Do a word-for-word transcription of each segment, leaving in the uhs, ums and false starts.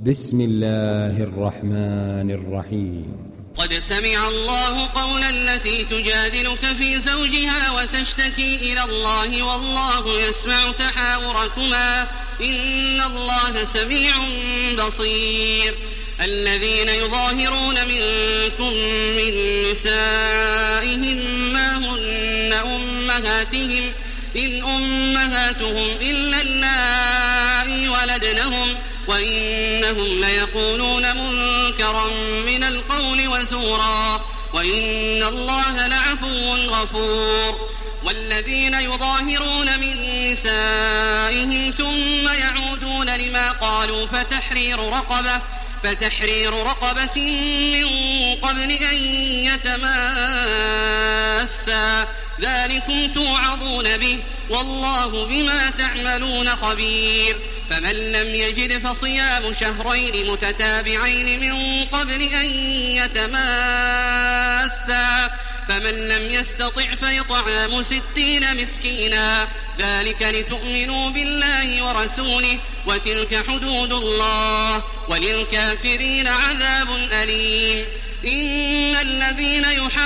بسم الله الرحمن الرحيم. قد سمع الله قول التي تجادلك في زوجها وتشتكي إلى الله والله يسمع تحاوركما إن الله سميع بصير. الذين يظاهرون منكم من نسائهم ما هن أمهاتهم إن أمهاتهم إلا اللائي ولدنهم وإنهم ليقولون منكرا من القول وزورا وإن الله لعفو غفور. والذين يظاهرون من نسائهم ثم يعودون لما قالوا فتحرير رقبة فتحرير رقبة من قبل أن يتماسا ذلكم توعظون به والله بما تعملون خبير. فمن لم يجد فصيام شهرين متتابعين من قبل أن يتماسا فمن لم يستطع فإطعام ستين مسكينا ذلك لتؤمنوا بالله ورسوله وتلك حدود الله وللكافرين عذاب أليم. إن الذين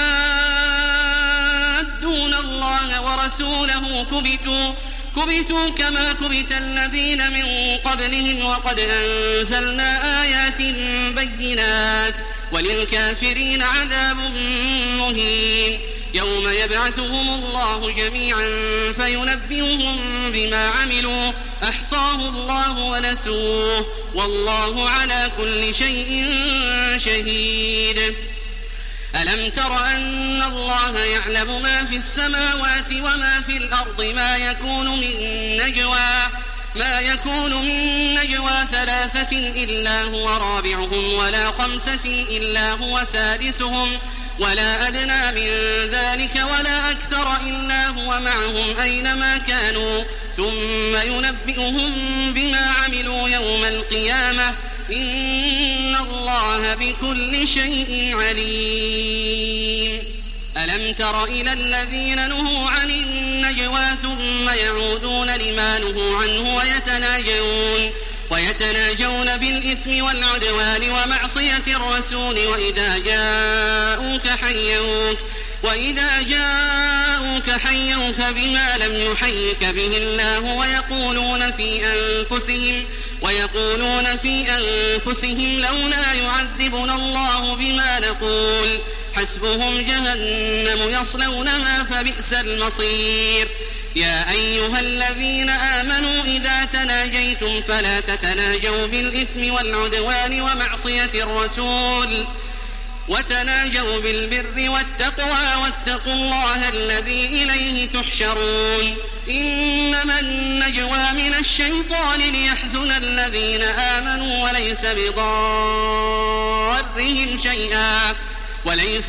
يحادون الله ورسوله كبتوا كبتوا كما كبت الذين من قبلهم وقد أنزلنا آيات بينات وللكافرين عذاب مهين. يوم يبعثهم الله جميعا فينبئهم بما عملوا أحصاه الله ونسوه والله على كل شيء شهيد. ألم تر أن الله يعلم ما في السماوات وما في الأرض ما يكون من نجوى ما يكون من نجوى ثلاثة إلا هو رابعهم ولا خمسة إلا هو سادسهم ولا أدنى من ذلك ولا أكثر إلا هو معهم أينما كانوا ثم ينبئهم بما عملوا يوم القيامة إن الله بكل شيء عليم. ألم تر إلى الذين نهوا عن النجوى ثم يعودون لما نهوا عنه ويتناجون ويتناجون بالإثم والعدوان ومعصية الرسول وإذا جاءوك حيوك وإذا جاءوك حيوك بما لم يحيك به الله ويقولون في أنفسهم ويقولون في أنفسهم لولا يعذبنا الله بما نقول حسبهم جهنم يصلونها فبئس المصير. يا أيها الذين آمنوا إذا تناجيتم فلا تتناجوا بالإثم والعدوان ومعصية الرسول وتناجوا بالبر والتقوى واتقوا الله الذي إليه تحشرون. إنما النجوى من الشيطان ليحزن الذين آمنوا وليس بضارهم شيئا وليس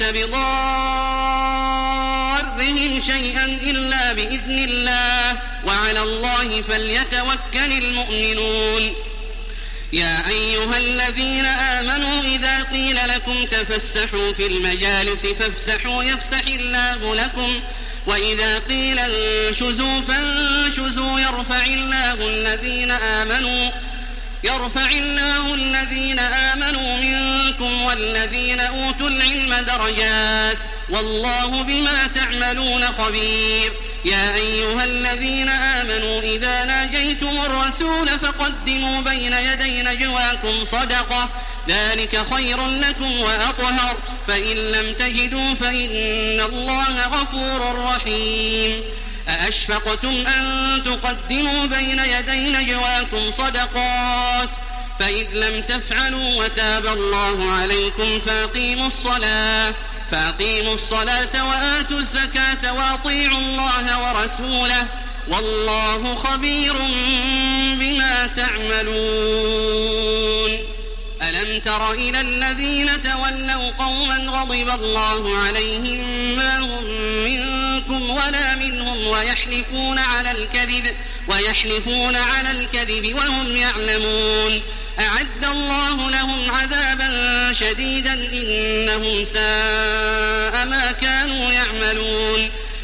بضارهم شيئا إلا بإذن الله وعلى الله فليتوكل المؤمنون. يا أيها الذين آمنوا إذا قيل لكم تفسحوا في المجالس فافسحوا يفسح الله لكم وإذا قيل انشزوا فانشزوا يرفع الله الذين آمنوا يرفع الله الذين آمنوا منكم والذين أوتوا العلم درجات والله بما تعملون خبير. يا أيها الذين آمنوا إذا ناجيتم الرسول فقدموا بين يدي نجواكم صدقة ذلك خير لكم وأطهر فإن لم تجدوا فإن الله غفور رحيم. أأشفقتم أن تقدموا بين يدي نجواكم صدقات فإذ لم تفعلوا وتاب الله عليكم فأقيموا الصلاة فأقيموا الصلاة وآتوا الزكاة وأطيعوا الله ورسوله والله خبير بما تعملون. ألم تر إلى الذين تولوا قوما غضب الله عليهم ما هم منكم ولا منهم ويحلفون على الكذب ويحلفون على الكذب وهم يعلمون أعد الله لهم عذابا شديدا إنهم ساء ما كانوا يعملون.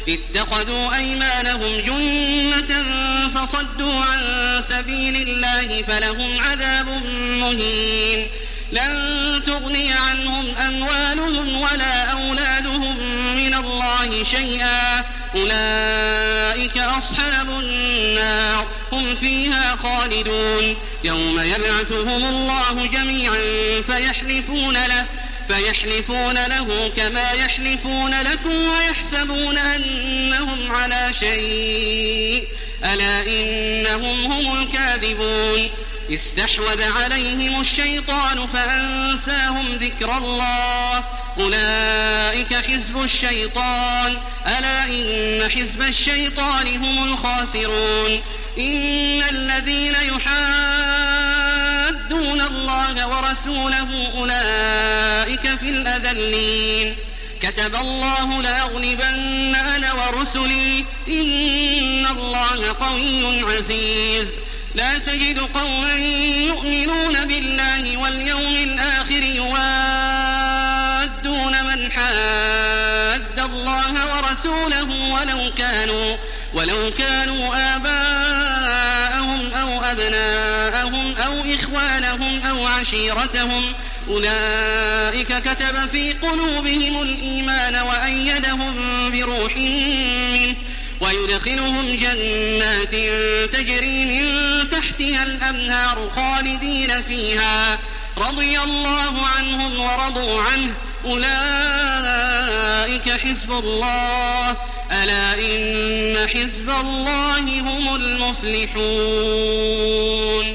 اتخذوا أيمانهم جنة فصدوا عن سبيل الله فلهم عذاب مهين لن تغني عنهم أموالهم ولا أولادهم من الله شيئا أولئك أصحاب النار هم فيها خالدون يوم يبعثهم الله جميعا فيحلفون له فيحلفون له كما يحلفون لكم ويحسبون أنهم على شيء ألا إنهم هم الكاذبون استحوذ عليهم الشيطان فأنساهم ذكر الله أولئك حزب الشيطان ألا إن حزب الشيطان هم الخاسرون إن الذين يحادون الله ورسوله أولئك في الأذلين كتب الله لأغلبن أنا ورسلي إن الله قوي عزيز لا تجد قوما يؤمنون بالله واليوم الآخر يوادون من حاد الله ورسوله ولو كانوا ولو كانوا آباءهم أو أبناءهم أو إخوانهم أو عشيرتهم أولئك كتب في قلوبهم الإيمان وأيدهم بروح منه ويدخلهم جنات تجري من تحتها الأنهار خالدين فيها رضي الله عنهم ورضوا عنه أولئك حزب الله ألا إن حزب الله هم المفلحون.